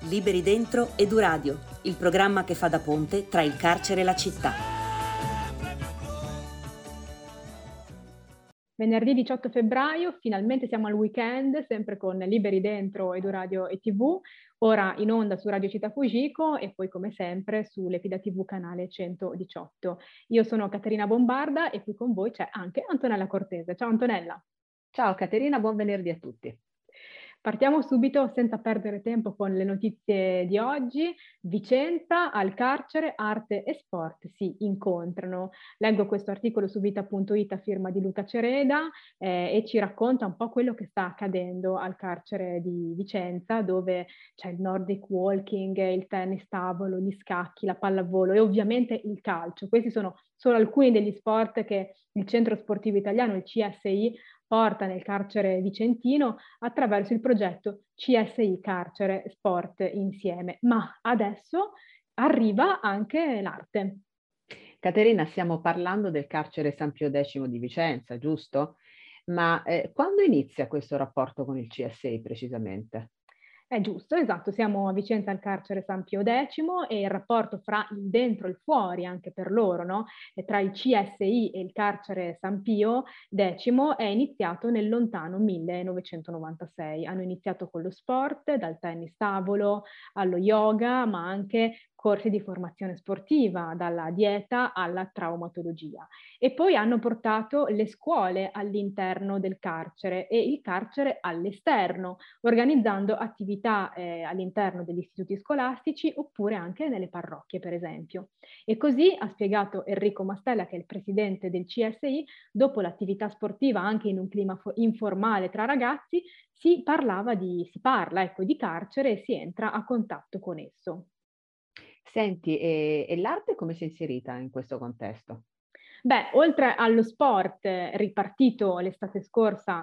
Liberi Dentro Eduradio, il programma che fa da ponte tra il carcere e la città. Venerdì 18 febbraio, finalmente siamo al weekend, sempre con Liberi Dentro Eduradio e TV, ora in onda su Radio Città Fujiko e poi come sempre su Lepida TV canale 118. Io sono Caterina Bombarda e qui con voi c'è anche Antonella Cortese. Ciao Antonella. Ciao Caterina, buon venerdì a tutti. Partiamo subito senza perdere tempo con le notizie di oggi. Vicenza, al carcere, arte e sport si incontrano. Leggo questo articolo su vita.it a firma di Luca Cereda e ci racconta un po' quello che sta accadendo al carcere di Vicenza, dove c'è il Nordic walking, il tennis tavolo, gli scacchi, la pallavolo e ovviamente il calcio. Questi sono solo alcuni degli sport che il Centro Sportivo Italiano, il CSI, porta nel carcere vicentino attraverso il progetto CSI Carcere Sport Insieme. Ma adesso arriva anche l'arte. Caterina, stiamo parlando del carcere San Pio X di Vicenza, giusto? Ma quando inizia questo rapporto con il CSI precisamente? È giusto, esatto, siamo a Vicenza al carcere San Pio X e il rapporto fra il dentro e il fuori, anche per loro, no? E tra il CSI e il carcere San Pio X è iniziato nel lontano 1996. Hanno iniziato con lo sport, dal tennis tavolo allo yoga, ma anche corsi di formazione sportiva, dalla dieta alla traumatologia. E poi hanno portato le scuole all'interno del carcere e il carcere all'esterno, organizzando attività all'interno degli istituti scolastici oppure anche nelle parrocchie, per esempio. E così ha spiegato Enrico Mastella, che è il presidente del CSI, dopo l'attività sportiva anche in un clima informale tra ragazzi, si parla di carcere e si entra a contatto con esso. Senti, e l'arte come si è inserita in questo contesto? Beh, oltre allo sport ripartito l'estate scorsa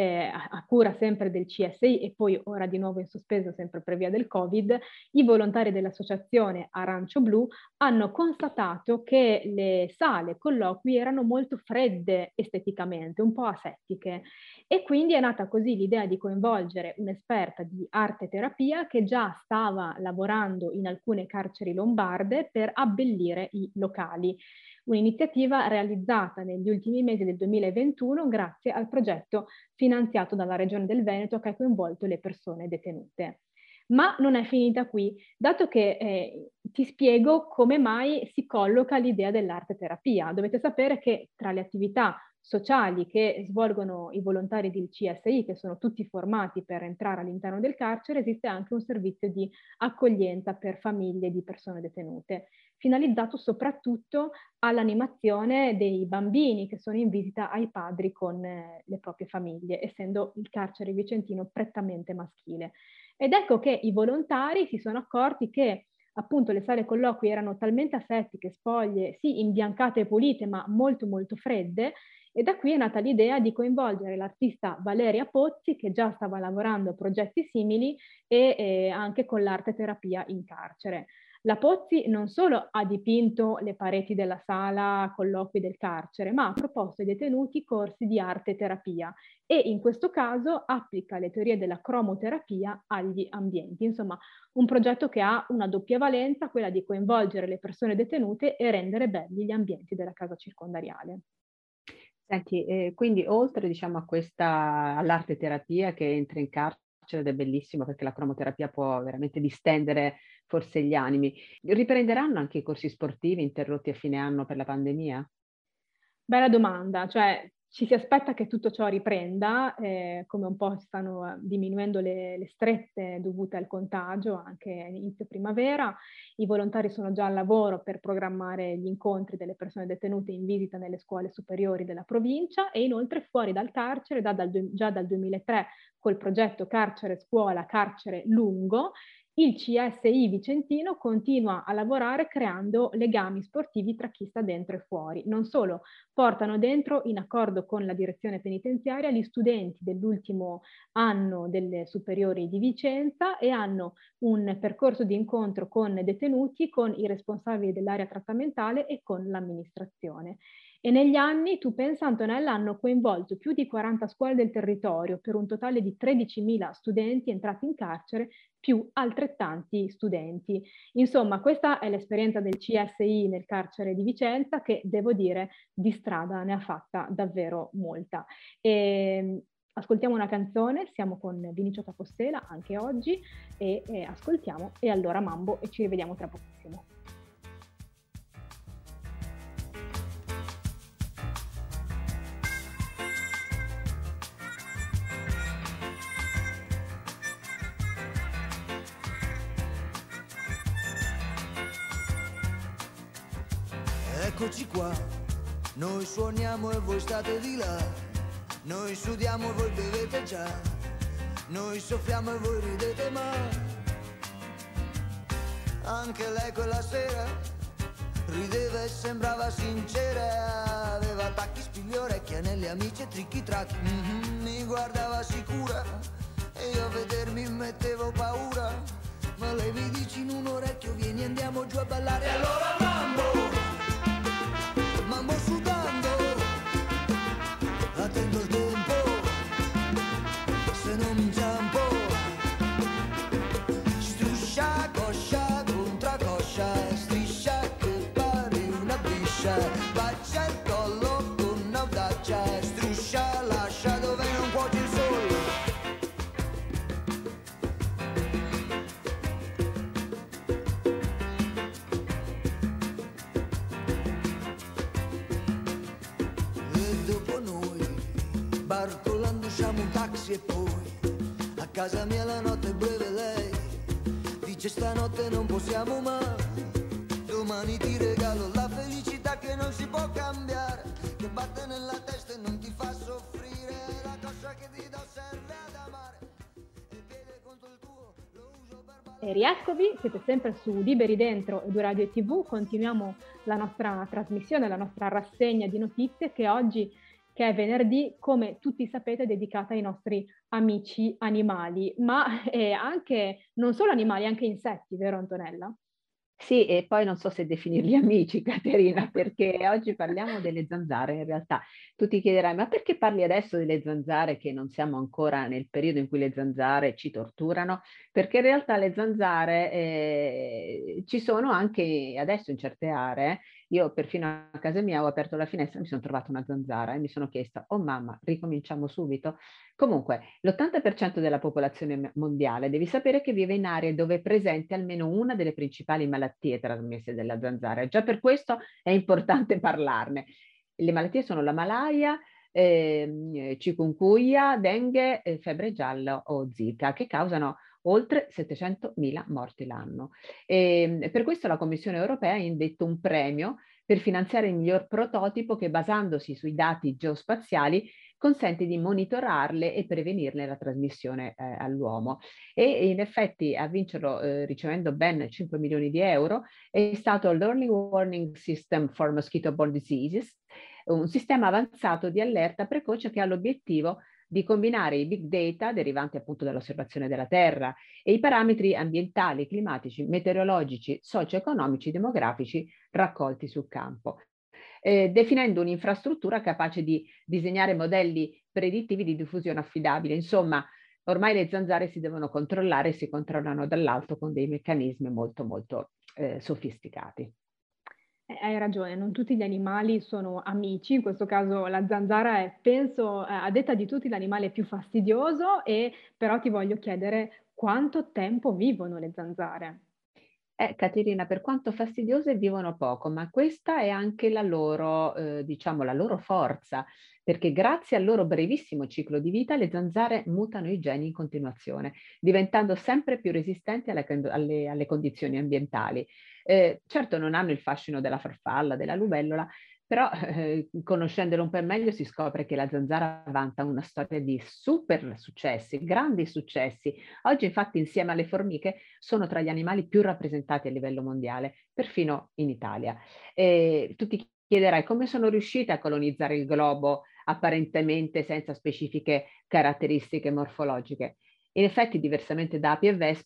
a cura sempre del CSI e poi ora di nuovo in sospeso sempre per via del Covid, i volontari dell'associazione Arancio Blu hanno constatato che le sale colloqui erano molto fredde esteticamente, un po' asettiche e quindi è nata così l'idea di coinvolgere un'esperta di arte terapia che già stava lavorando in alcune carceri lombarde per abbellire i locali. Un'iniziativa realizzata negli ultimi mesi del 2021 grazie al progetto finanziato dalla Regione del Veneto che ha coinvolto le persone detenute. Ma non è finita qui, dato che ti spiego come mai si colloca l'idea dell'arte terapia. Dovete sapere che tra le attività sociali che svolgono i volontari del CSI, che sono tutti formati per entrare all'interno del carcere, esiste anche un servizio di accoglienza per famiglie di persone detenute, finalizzato soprattutto all'animazione dei bambini che sono in visita ai padri con le proprie famiglie, essendo il carcere vicentino prettamente maschile. Ed ecco che i volontari si sono accorti che appunto le sale colloqui erano talmente asettiche, spoglie, sì, imbiancate e pulite, ma molto molto fredde, e da qui è nata l'idea di coinvolgere l'artista Valeria Pozzi, che già stava lavorando a progetti simili e anche con l'arte terapia in carcere. La Pozzi non solo ha dipinto le pareti della sala colloqui del carcere, ma ha proposto ai detenuti corsi di arte e terapia e in questo caso applica le teorie della cromoterapia agli ambienti. Insomma, un progetto che ha una doppia valenza, quella di coinvolgere le persone detenute e rendere belli gli ambienti della casa circondariale. Senti, quindi oltre diciamo all'arte terapia che entra in carcere ed è bellissimo perché la cromoterapia può veramente distendere forse gli animi, riprenderanno anche i corsi sportivi interrotti a fine anno per la pandemia? Bella domanda, cioè ci si aspetta che tutto ciò riprenda, come un po' stanno diminuendo le strette dovute al contagio anche inizio primavera. I volontari sono già al lavoro per programmare gli incontri delle persone detenute in visita nelle scuole superiori della provincia e inoltre fuori dal carcere, già dal 2003 col progetto Carcere Scuola, Carcere Lungo, il CSI vicentino continua a lavorare creando legami sportivi tra chi sta dentro e fuori. Non solo, portano dentro, in accordo con la direzione penitenziaria, gli studenti dell'ultimo anno delle superiori di Vicenza e hanno un percorso di incontro con detenuti, con i responsabili dell'area trattamentale e con l'amministrazione. E negli anni, tu pensa Antonella, hanno coinvolto più di 40 scuole del territorio per un totale di 13.000 studenti entrati in carcere, più altrettanti studenti. Insomma, questa è l'esperienza del CSI nel carcere di Vicenza, che devo dire di strada ne ha fatta davvero molta. Ascoltiamo una canzone, siamo con Vinicio Capostela anche oggi e ascoltiamo E allora Mambo e ci rivediamo tra pochissimo. Eccoci qua, noi suoniamo e voi state di là, noi sudiamo e voi bevete già, noi soffiamo e voi ridete ma anche lei quella sera rideva e sembrava sincera, aveva tacchi, spigli, orecchie, anelli, amici e tricchi tracchi, mi guardava sicura e io a vedermi mettevo paura, ma lei mi dice in un orecchio vieni andiamo giù a ballare, allora mambo mambo sudando, attendo il tempo, se non inciampo, struscia, coscia, contra coscia, striscia che pare una biscia, bacia il collo con audacia, struscia, lascia dove non cuoce il sole. Barcolando usciamo un taxi e poi a casa mia la notte è breve lei dice stanotte non possiamo mai, domani ti regalo la felicità che non si può cambiare, che batte nella testa e non ti fa soffrire, la cosa che ti do serve ad amare, il piede contro il tuo lo uso per ballare. E rieccovi, siete sempre su Liberi Dentro e Radio e TV, continuiamo la nostra trasmissione, la nostra rassegna di notizie che oggi, che è venerdì, come tutti sapete, dedicata ai nostri amici animali, ma anche, non solo animali, anche insetti, vero Antonella? Sì, e poi non so se definirli amici, Caterina, perché oggi parliamo delle zanzare. In realtà tu ti chiederai, ma perché parli adesso delle zanzare che non siamo ancora nel periodo in cui le zanzare ci torturano? Perché in realtà le zanzare ci sono anche adesso in certe aree. Io perfino a casa mia ho aperto la finestra e mi sono trovata una zanzara e mi sono chiesta, oh mamma, ricominciamo subito? Comunque, l'80% della popolazione mondiale devi sapere che vive in aree dove è presente almeno una delle principali malattie trasmesse dalla zanzara. E già per questo è importante parlarne. Le malattie sono la malaria, chikungunya, dengue, febbre gialla o zika, che causano oltre 700.000 morti l'anno. Per questo la Commissione europea ha indetto un premio per finanziare il miglior prototipo che, basandosi sui dati geospaziali, consente di monitorarle e prevenirne la trasmissione all'uomo. E in effetti a vincerlo, ricevendo ben 5 milioni di euro, è stato l'Early Warning System for Mosquito-Borne Diseases, un sistema avanzato di allerta precoce che ha l'obiettivo di combinare i big data derivanti appunto dall'osservazione della Terra e i parametri ambientali, climatici, meteorologici, socio-economici, demografici raccolti sul campo, definendo un'infrastruttura capace di disegnare modelli predittivi di diffusione affidabile. Insomma, ormai le zanzare si devono controllare e si controllano dall'alto con dei meccanismi molto molto sofisticati. Hai ragione, non tutti gli animali sono amici, in questo caso la zanzara è, penso, a detta di tutti, l'animale più fastidioso, e però ti voglio chiedere quanto tempo vivono le zanzare? Caterina, per quanto fastidiose vivono poco, ma questa è anche la loro, diciamo, la loro forza, perché grazie al loro brevissimo ciclo di vita le zanzare mutano i geni in continuazione, diventando sempre più resistenti alle condizioni ambientali. Certo non hanno il fascino della farfalla, della libellula, però conoscendolo un po' meglio si scopre che la zanzara vanta una storia di super successi, grandi successi. Oggi infatti insieme alle formiche sono tra gli animali più rappresentati a livello mondiale, perfino in Italia. Tu ti chiederai come sono riuscite a colonizzare il globo apparentemente senza specifiche caratteristiche morfologiche. In effetti, diversamente da api e vespe,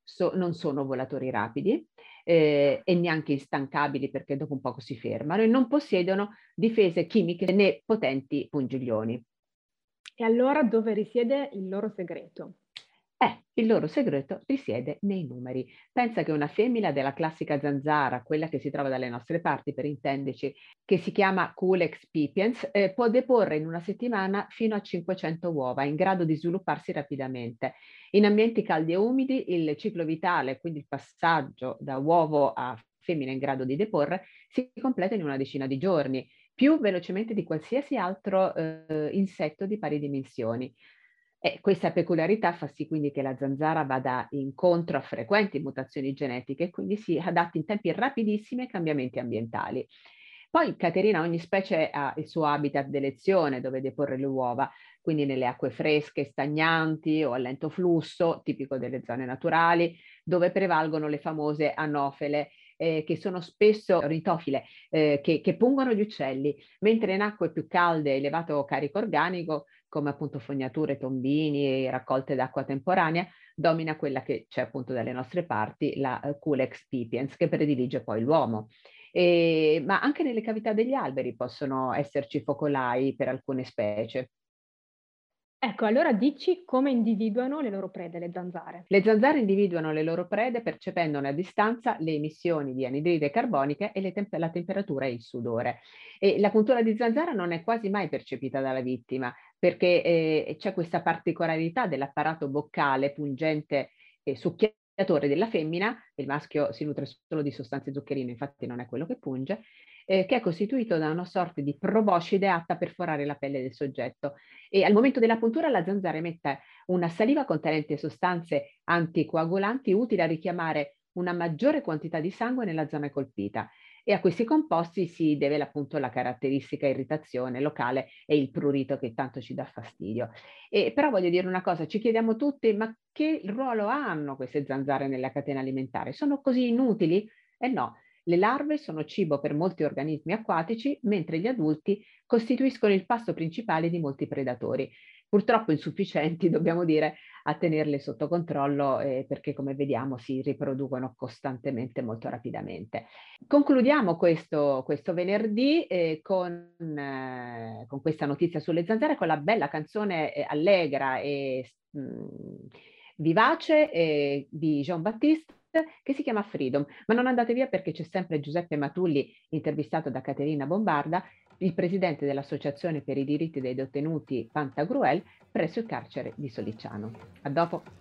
non sono volatori rapidi e neanche instancabili, perché dopo un poco si fermano, e non possiedono difese chimiche né potenti pungiglioni. E allora dove risiede il loro segreto? Il loro segreto risiede nei numeri. Pensa che una femmina della classica zanzara, quella che si trova dalle nostre parti per intenderci, che si chiama Culex pipiens, può deporre in una settimana fino a 500 uova, in grado di svilupparsi rapidamente. In ambienti caldi e umidi il ciclo vitale, quindi il passaggio da uovo a femmina in grado di deporre, si completa in una decina di giorni, più velocemente di qualsiasi altro insetto di pari dimensioni. E questa peculiarità fa sì quindi che la zanzara vada incontro a frequenti mutazioni genetiche e quindi si adatti in tempi rapidissimi ai cambiamenti ambientali. Poi Caterina, ogni specie ha il suo habitat d'elezione dove deporre le uova, quindi nelle acque fresche, stagnanti o a lento flusso, tipico delle zone naturali, dove prevalgono le famose anofele, che sono spesso ritofile, che pungono gli uccelli, mentre in acque più calde e elevato carico organico, come appunto fognature, tombini e raccolte d'acqua temporanea, domina quella che c'è appunto dalle nostre parti, la Culex pipiens, che predilige poi l'uomo. Ma anche nelle cavità degli alberi possono esserci focolai per alcune specie. Ecco, allora dici come individuano le loro prede, le zanzare. Le zanzare individuano le loro prede percependone a distanza le emissioni di anidride carbonica e la temperatura e il sudore. E la puntura di zanzara non è quasi mai percepita dalla vittima, perché c'è questa particolarità dell'apparato boccale pungente e succhiatore della femmina. Il maschio si nutre solo di sostanze zuccherine, infatti non è quello che punge, che è costituito da una sorta di proboscide atta a perforare la pelle del soggetto. E al momento della puntura la zanzara emette una saliva contenente sostanze anticoagulanti utili a richiamare una maggiore quantità di sangue nella zona colpita. E a questi composti si deve appunto la caratteristica irritazione locale e il prurito che tanto ci dà fastidio. Però voglio dire una cosa, ci chiediamo tutti, ma che ruolo hanno queste zanzare nella catena alimentare? Sono così inutili? No. Le larve sono cibo per molti organismi acquatici, mentre gli adulti costituiscono il pasto principale di molti predatori. Purtroppo insufficienti, dobbiamo dire, a tenerle sotto controllo perché, come vediamo, si riproducono costantemente molto rapidamente. Concludiamo questo venerdì con questa notizia sulle zanzare, con la bella canzone allegra e vivace di Jean-Baptiste, che si chiama Freedom, ma non andate via perché c'è sempre Giuseppe Matulli, intervistato da Caterina Bombarda, il presidente dell'Associazione per i diritti dei detenuti Pantagruel presso il carcere di Sollicciano. A dopo.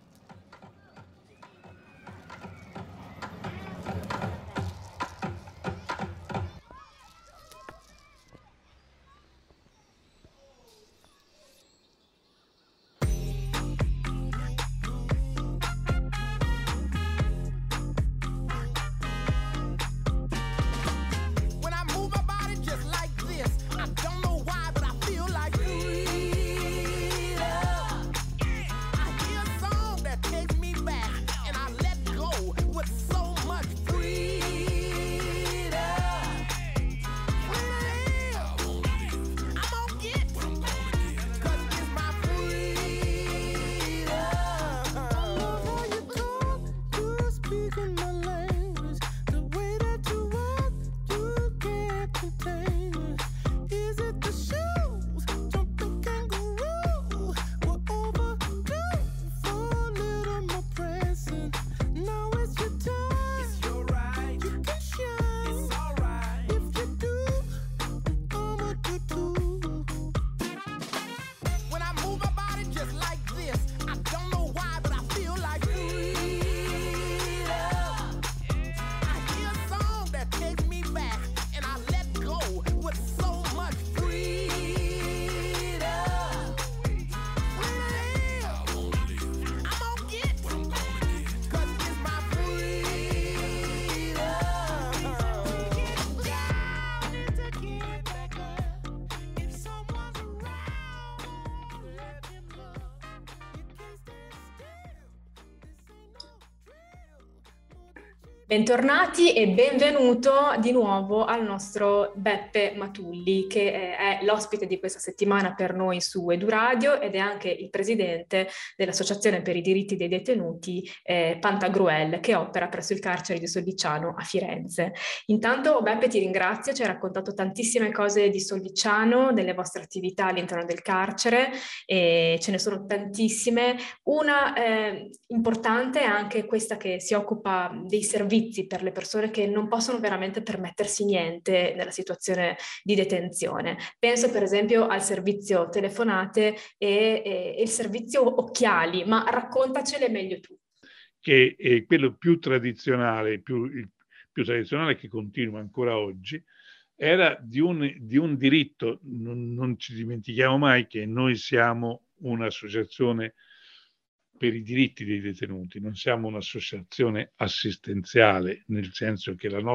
Bentornati e benvenuto di nuovo al nostro Beppe Matulli, che è l'ospite di questa settimana per noi su EduRadio ed è anche il presidente dell'Associazione per i diritti dei detenuti Pantagruel, che opera presso il carcere di Sollicciano a Firenze. Intanto Beppe, ti ringrazio, ci hai raccontato tantissime cose di Sollicciano, delle vostre attività all'interno del carcere, e ce ne sono tantissime. Una importante è anche questa che si occupa dei servizi per le persone che non possono veramente permettersi niente nella situazione di detenzione. Penso per esempio al servizio telefonate e il servizio occhiali, ma raccontacele meglio tu. Che è quello più tradizionale, più tradizionale, che continua ancora oggi, era di un diritto. Non ci dimentichiamo mai che noi siamo un'associazione per i diritti dei detenuti, non siamo un'associazione assistenziale, nel senso che il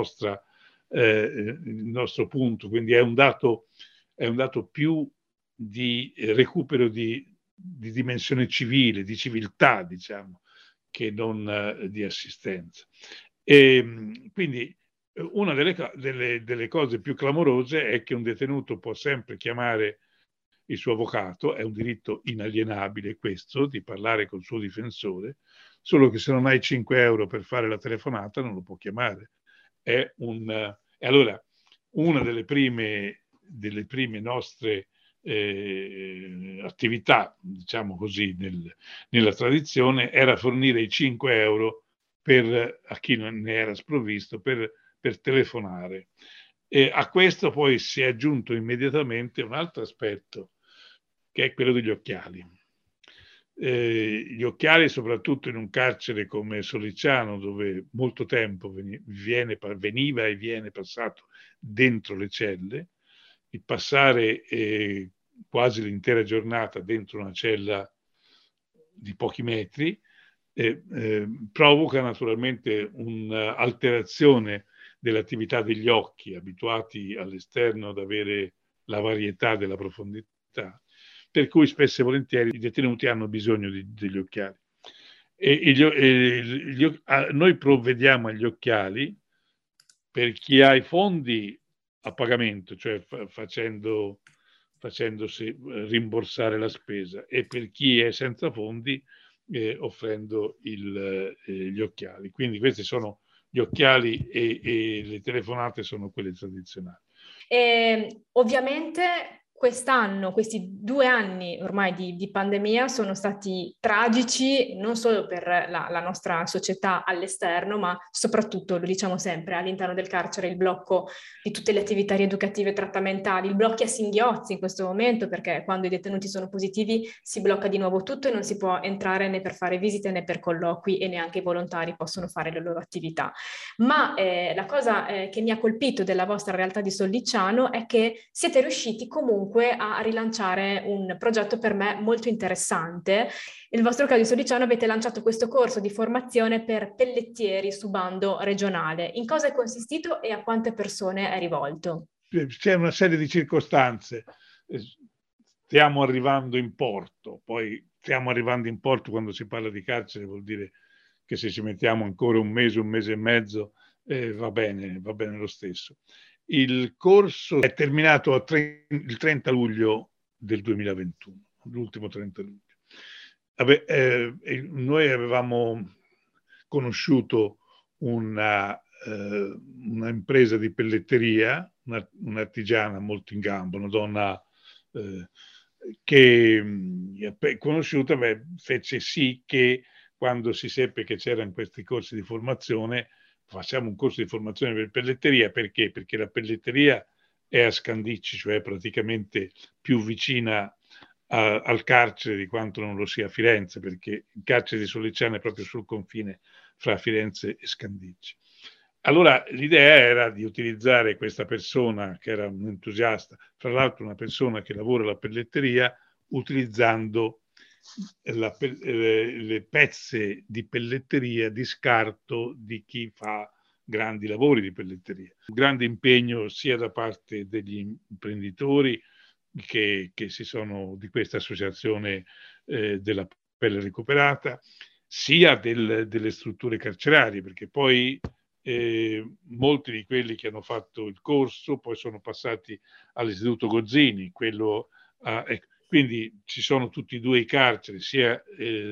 nostro punto, quindi è un dato più di recupero di dimensione civile, di civiltà, diciamo, che non di assistenza. E quindi una delle cose più clamorose è che un detenuto può sempre chiamare il suo avvocato, è un diritto inalienabile questo, di parlare col suo difensore, solo che se non hai 5 euro per fare la telefonata non lo può chiamare. E allora, una delle prime nostre attività, diciamo così, nella tradizione, era fornire i 5 euro a chi non ne era sprovvisto per telefonare. E a questo poi si è aggiunto immediatamente un altro aspetto, che è quello degli occhiali. Gli occhiali, soprattutto in un carcere come Sollicciano, dove molto tempo veniva e viene passato dentro le celle, il passare quasi l'intera giornata dentro una cella di pochi metri provoca naturalmente un'alterazione dell'attività degli occhi, abituati all'esterno ad avere la varietà della profondità, per cui spesso e volentieri i detenuti hanno bisogno degli occhiali. Noi provvediamo agli occhiali per chi ha i fondi a pagamento, cioè facendosi rimborsare la spesa, e per chi è senza fondi offrendo gli occhiali. Quindi questi sono gli occhiali e le telefonate sono quelle tradizionali. Ovviamente quest'anno, questi 2 anni ormai di pandemia sono stati tragici non solo per la nostra società all'esterno, ma soprattutto, lo diciamo sempre, all'interno del carcere, il blocco di tutte le attività rieducative e trattamentali, il blocco a singhiozzi in questo momento, perché quando i detenuti sono positivi si blocca di nuovo tutto e non si può entrare né per fare visite né per colloqui, e neanche i volontari possono fare le loro attività. Ma la cosa che mi ha colpito della vostra realtà di Sollicciano è che siete riusciti comunque a rilanciare un progetto per me molto interessante. Nel vostro caso di Sollicciano avete lanciato questo corso di formazione per pellettieri su bando regionale. In cosa è consistito e a quante persone è rivolto? C'è una serie di circostanze. Stiamo arrivando in porto. Poi stiamo arrivando in porto quando si parla di carcere, vuol dire che se ci mettiamo ancora un mese e mezzo va bene lo stesso. Il corso è terminato il 30 luglio del 2021, l'ultimo 30 luglio. Noi avevamo conosciuto una impresa di pelletteria, un'artigiana molto in gamba, una donna che conosciuta, fece sì che, quando si seppe che c'erano questi corsi di formazione, facciamo un corso di formazione per pelletteria. Perché? Perché la pelletteria è a Scandicci, cioè praticamente più vicina al carcere di quanto non lo sia a Firenze, perché il carcere di Sollicciano è proprio sul confine fra Firenze e Scandicci. Allora l'idea era di utilizzare questa persona, che era un entusiasta, fra l'altro una persona che lavora alla pelletteria, utilizzando le pezze di pelletteria di scarto di chi fa grandi lavori di pelletteria. Un grande impegno sia da parte degli imprenditori che si sono di questa associazione della pelle recuperata, sia delle strutture carcerarie, perché poi molti di quelli che hanno fatto il corso poi sono passati all'Istituto Gozzini, quindi ci sono tutti e due i carceri, sia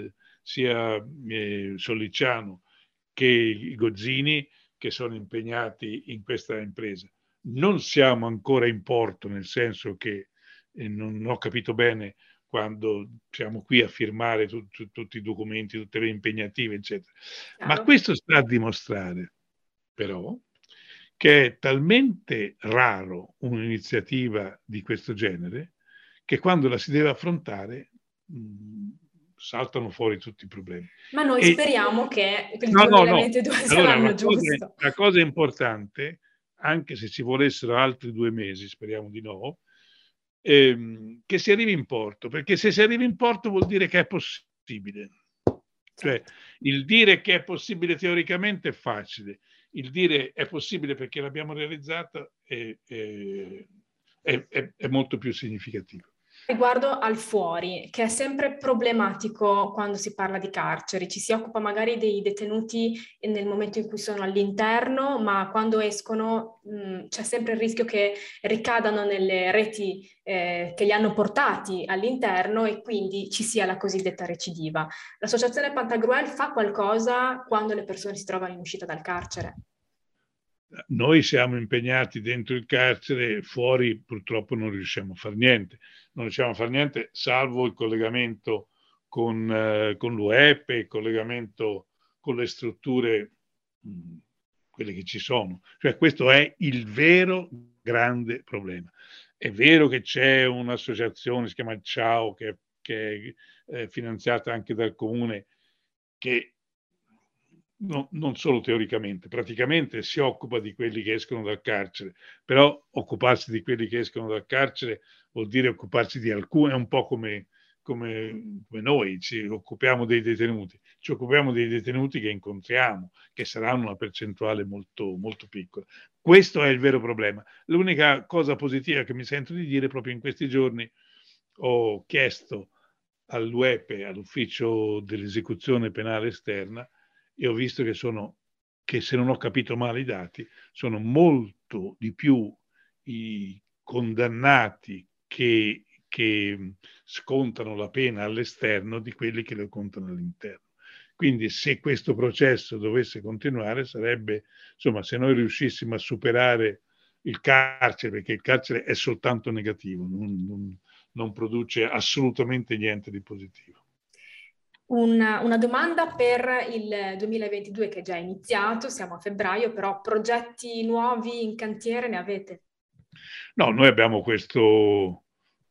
Sollicciano che i Gozzini, che sono impegnati in questa impresa. Non siamo ancora in porto, nel senso che non ho capito bene quando siamo qui a firmare tutti i documenti, tutte le impegnative, eccetera. Chiaro. Ma questo sta a dimostrare, però, che è talmente raro un'iniziativa di questo genere che quando la si deve affrontare saltano fuori tutti i problemi. Ma noi speriamo che il No. 2022 sia Allora, l'anno giusto. La cosa importante, anche se ci volessero altri 2 mesi, speriamo di no, che si arrivi in porto, perché se si arriva in porto vuol dire che è possibile. Cioè, il dire che è possibile teoricamente è facile, il dire è possibile perché l'abbiamo realizzata è molto più significativo. Riguardo al fuori, che è sempre problematico quando si parla di carceri, ci si occupa magari dei detenuti nel momento in cui sono all'interno, ma quando escono c'è sempre il rischio che ricadano nelle reti che li hanno portati all'interno e quindi ci sia la cosiddetta recidiva. L'associazione Pantagruel fa qualcosa quando le persone si trovano in uscita dal carcere? Noi siamo impegnati dentro il carcere, fuori purtroppo non riusciamo a fare niente. Non riusciamo a fare niente salvo il collegamento con l'UEP, il collegamento con le strutture, quelle che ci sono. Cioè questo è il vero grande problema. È vero che c'è un'associazione, si chiama Ciao, che è finanziata anche dal comune, che non solo teoricamente, praticamente si occupa di quelli che escono dal carcere, però occuparsi di quelli che escono dal carcere vuol dire occuparsi di alcuni, è un po' come noi ci occupiamo dei detenuti, ci occupiamo dei detenuti che incontriamo, che saranno una percentuale molto, molto piccola. Questo è il vero problema. L'unica cosa positiva che mi sento di dire, proprio in questi giorni ho chiesto all'UEPE, all'Ufficio dell'Esecuzione Penale Esterna, e ho visto che se non ho capito male i dati, sono molto di più i condannati che scontano la pena all'esterno di quelli che lo contano all'interno. Quindi se questo processo dovesse continuare sarebbe, insomma, se noi riuscissimo a superare il carcere, perché il carcere è soltanto negativo, non produce assolutamente niente di positivo. Una domanda per il 2022 che è già iniziato, siamo a febbraio, però progetti nuovi in cantiere ne avete? No, noi abbiamo questo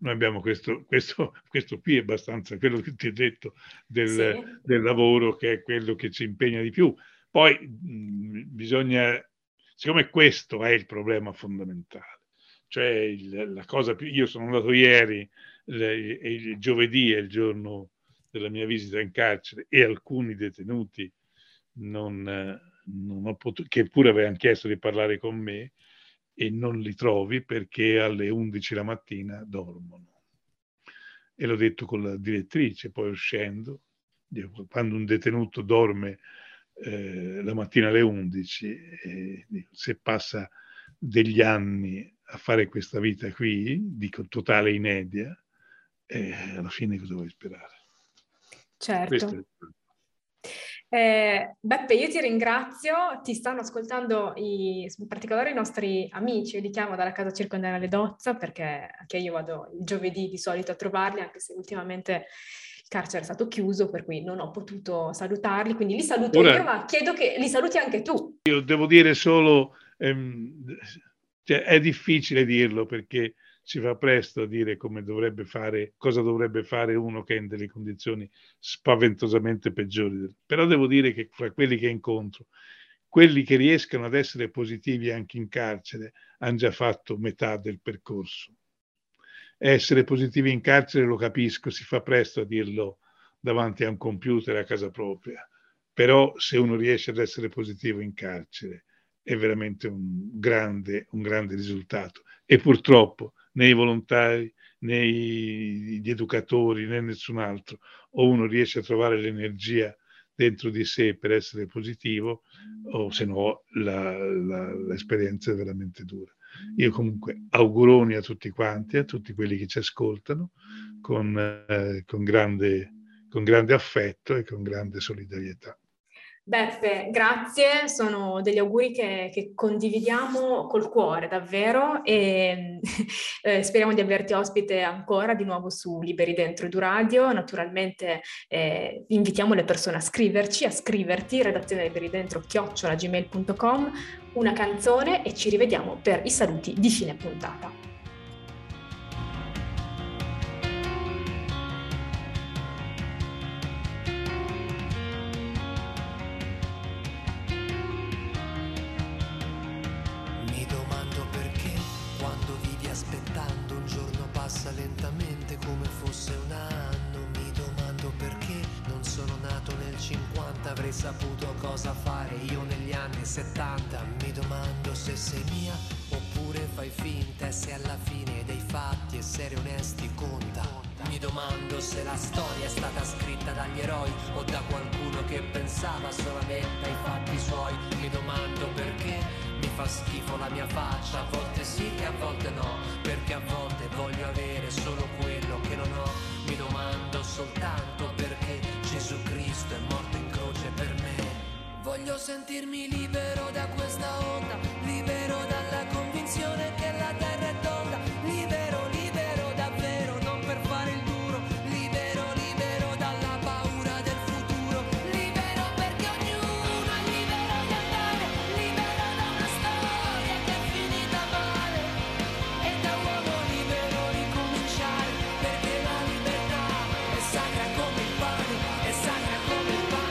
qui è abbastanza quello che ti ho detto del lavoro, che è quello che ci impegna di più. Poi bisogna, siccome questo è il problema fondamentale, cioè la cosa più, io sono andato ieri, il giovedì è il giorno della mia visita in carcere, e alcuni detenuti non ho potuto, che pure avevano chiesto di parlare con me, e non li trovi perché alle 11 la mattina dormono. E l'ho detto con la direttrice, poi uscendo, quando un detenuto dorme la mattina alle 11, se passa degli anni a fare questa vita qui, di totale inedia, alla fine cosa vuoi sperare? Certo. Beppe, io ti ringrazio, ti stanno ascoltando in particolare i nostri amici, io li chiamo dalla casa circondariale Dozza, perché anche io vado il giovedì di solito a trovarli, anche se ultimamente il carcere è stato chiuso, per cui non ho potuto salutarli, quindi li saluto io, ma chiedo che li saluti anche tu. Io devo dire solo, cioè, è difficile dirlo perché si fa presto a dire come dovrebbe fare, cosa dovrebbe fare uno che è in delle condizioni spaventosamente peggiori. Però devo dire che fra quelli che incontro, quelli che riescono ad essere positivi anche in carcere hanno già fatto metà del percorso. Essere positivi in carcere lo capisco, si fa presto a dirlo davanti a un computer a casa propria, però se uno riesce ad essere positivo in carcere è veramente un grande risultato. E purtroppo né i volontari, né gli educatori, né nessun altro, o uno riesce a trovare l'energia dentro di sé per essere positivo, o se no l'esperienza è veramente dura. Io comunque auguroni a tutti quanti, a tutti quelli che ci ascoltano, con grande affetto e con grande solidarietà. Beppe, grazie, sono degli auguri che condividiamo col cuore davvero e speriamo di averti ospite ancora di nuovo su Liberi Dentro EduRadio. Naturalmente invitiamo le persone a scriverti, redazione liberidentro@gmail.com, una canzone e ci rivediamo per i saluti di fine puntata. Lentamente come fosse un anno, mi domando perché non sono nato nel 50, avrei saputo cosa fare io negli anni 70, mi domando se sei mia oppure fai finta e se alla fine dei fatti essere onesti conta, mi domando se la storia è stata scritta dagli eroi o da qualcuno che pensava solamente ai fatti suoi, mi domando perché mi fa schifo la mia faccia, a volte sì e a volte no, perché a volte voglio avere solo quello che non ho, mi domando soltanto perché Gesù Cristo è morto in croce per me, voglio sentirmi libero da questa onda, libero dalla convinzione che la terra è tonda, libero, libero davvero, non per fare il duro, libero, libero dalla paura del futuro, libero perché ognuno è libero di andare, libero da una storia che è finita male e da uomo libero ricominciare, perché la libertà è sacra come il pane, è sacra come il pane.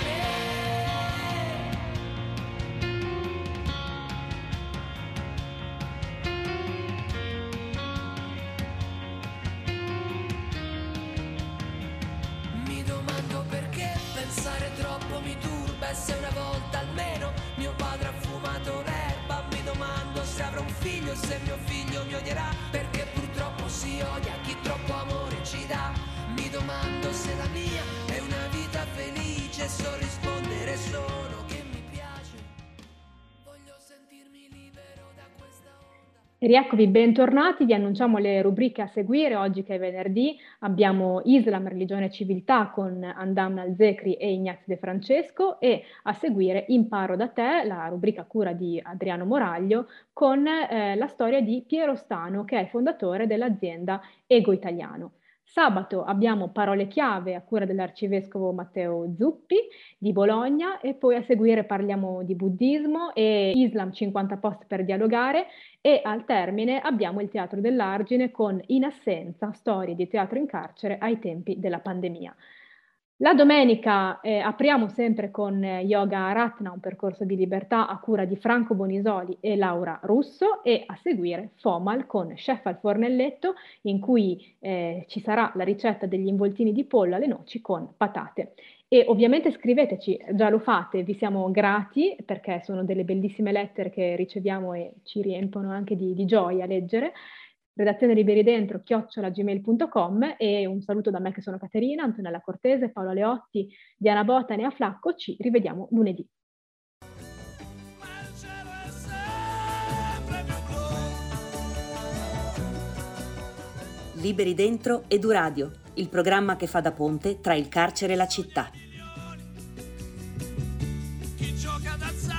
Mi domando perché pensare troppo mi turba e se una volta almeno mio padre ha fumato l'erba, mi domando se avrò un figlio e se mio figlio mi odierà, perché purtroppo si odia chi troppo amore ci dà, mi domando se la mia è una vita felice e so rispondere solo che mi piace, voglio sentirmi libero da questa onda. E rieccovi, bentornati, vi annunciamo le rubriche a seguire. Oggi che è venerdì abbiamo Islam, religione e civiltà con Andam Al-Zekri e Ignazio De Francesco e a seguire Imparo da te, la rubrica a cura di Adriano Moraglio con la storia di Piero Stano che è il fondatore dell'azienda Ego Italiano. Sabato abbiamo Parole chiave a cura dell'arcivescovo Matteo Zuppi di Bologna e poi a seguire parliamo di buddismo e Islam 50 post per dialogare e al termine abbiamo il Teatro dell'Argine con In assenza, storie di teatro in carcere ai tempi della pandemia. La domenica apriamo sempre con Yoga Aratna, un percorso di libertà a cura di Franco Bonisoli e Laura Russo e a seguire FOMAL con Chef al fornelletto in cui ci sarà la ricetta degli involtini di pollo alle noci con patate. E ovviamente scriveteci, già lo fate, vi siamo grati perché sono delle bellissime lettere che riceviamo e ci riempiono anche di gioia a leggere. Redazione liberidentro@gmail.com e un saluto da me che sono Caterina, Antonella Cortese, Paola Leotti, Diana Botane a Flacco. Ci rivediamo lunedì. Liberi Dentro EduRadio, il programma che fa da ponte tra il carcere e la città. Chi gioca d'azzardo